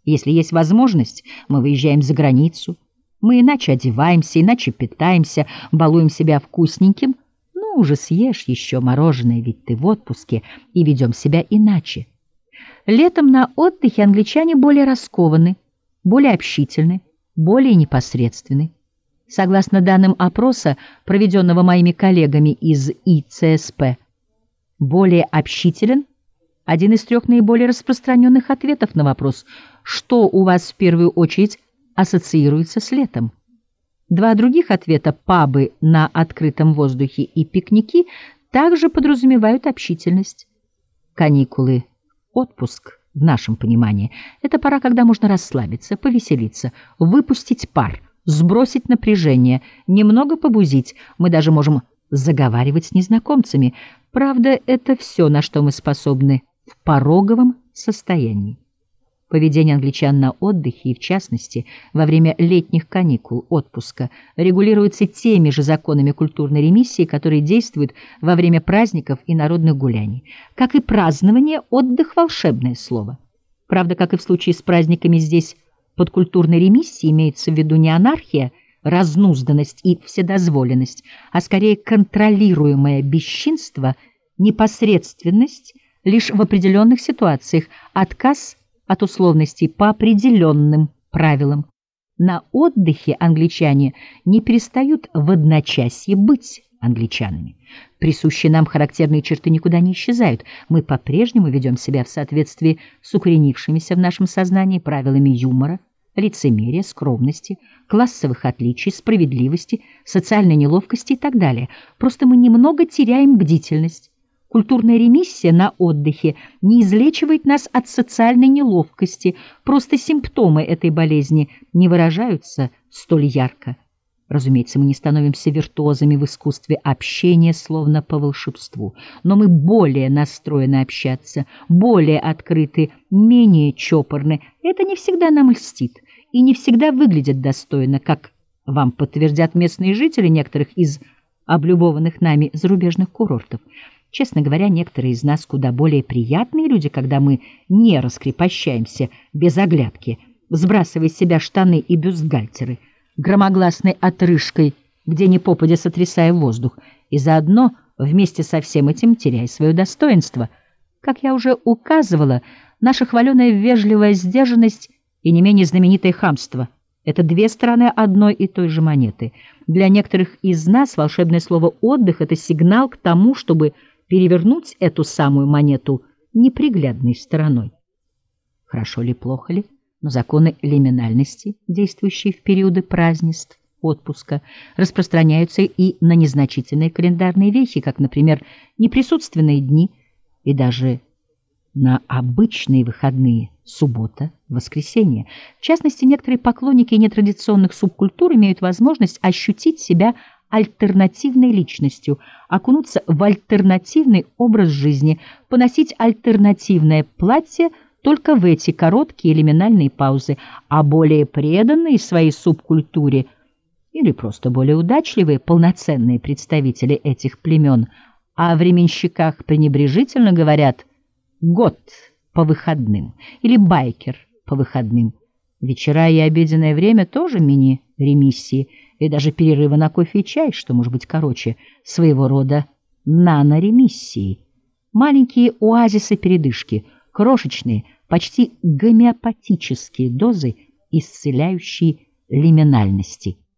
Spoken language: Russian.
Если есть возможность, мы выезжаем за границу. Мы иначе одеваемся, иначе питаемся, балуем себя вкусненьким. Ну, уже съешь еще мороженое, ведь ты в отпуске, и ведем себя иначе. Летом на отдыхе англичане более раскованы, более общительны, более непосредственны. Согласно данным опроса, проведенного моими коллегами из ИЦСП, более общителен – один из 3 наиболее распространенных ответов на вопрос, что у вас в первую очередь ассоциируется с летом. 2 других ответа – пабы на открытом воздухе и пикники – также подразумевают общительность. Каникулы, отпуск, в нашем понимании, это пора, когда можно расслабиться, повеселиться, выпустить пар, сбросить напряжение, немного побузить. Мы даже можем заговаривать с незнакомцами. Правда, это все, на что мы способны в пороговом состоянии. Поведение англичан на отдыхе и, в частности, во время летних каникул, отпуска, регулируется теми же законами культурной ремиссии, которые действуют во время праздников и народных гуляний. Как и празднование, отдых – волшебное слово. Правда, как и в случае с праздниками, здесь под культурной ремиссией имеется в виду не анархия, разнузданность и вседозволенность, а скорее контролируемое бесчинство, непосредственность лишь в определенных ситуациях, отказ от условностей по определенным правилам. На отдыхе англичане не перестают в одночасье быть англичанами. Присущие нам характерные черты никуда не исчезают. Мы по-прежнему ведем себя в соответствии с укоренившимися в нашем сознании правилами юмора, лицемерия, скромности, классовых отличий, справедливости, социальной неловкости и так далее. Просто мы немного теряем бдительность. Культурная ремиссия на отдыхе не излечивает нас от социальной неловкости, просто симптомы этой болезни не выражаются столь ярко. Разумеется, мы не становимся виртуозами в искусстве общения, словно по волшебству, но мы более настроены общаться, более открыты, менее чопорны. Это не всегда нам льстит и не всегда выглядит достойно, как вам подтвердят местные жители некоторых из облюбованных нами зарубежных курортов. Честно говоря, некоторые из нас куда более приятные люди, когда мы не раскрепощаемся без оглядки, сбрасывая с себя штаны и бюстгальтеры, громогласной отрыжкой, где ни попадя сотрясая воздух, и заодно вместе со всем этим теряя свое достоинство. Как я уже указывала, наша хваленая вежливая сдержанность и не менее знаменитое хамство — это 2 стороны одной и той же монеты. Для некоторых из нас волшебное слово «отдых» — это сигнал к тому, чтобы перевернуть эту самую монету неприглядной стороной. Хорошо ли, плохо ли, но законы лиминальности, действующие в периоды празднеств, отпуска, распространяются и на незначительные календарные вехи, как, например, неприсутственные дни и даже на обычные выходные – суббота, воскресенье. В частности, некоторые поклонники нетрадиционных субкультур имеют возможность ощутить себя альтернативной личностью, окунуться в альтернативный образ жизни, поносить альтернативное платье только в эти короткие лиминальные паузы, а более преданные своей субкультуре или просто более удачливые, полноценные представители этих племен о временщиках пренебрежительно говорят «год по выходным» или «байкер по выходным». Вечера и обеденное время тоже мини-ремиссии, и даже перерывы на кофе и чай, что может быть короче, своего рода наноремиссии. Маленькие оазисы-передышки, крошечные, почти гомеопатические дозы исцеляющей лиминальности.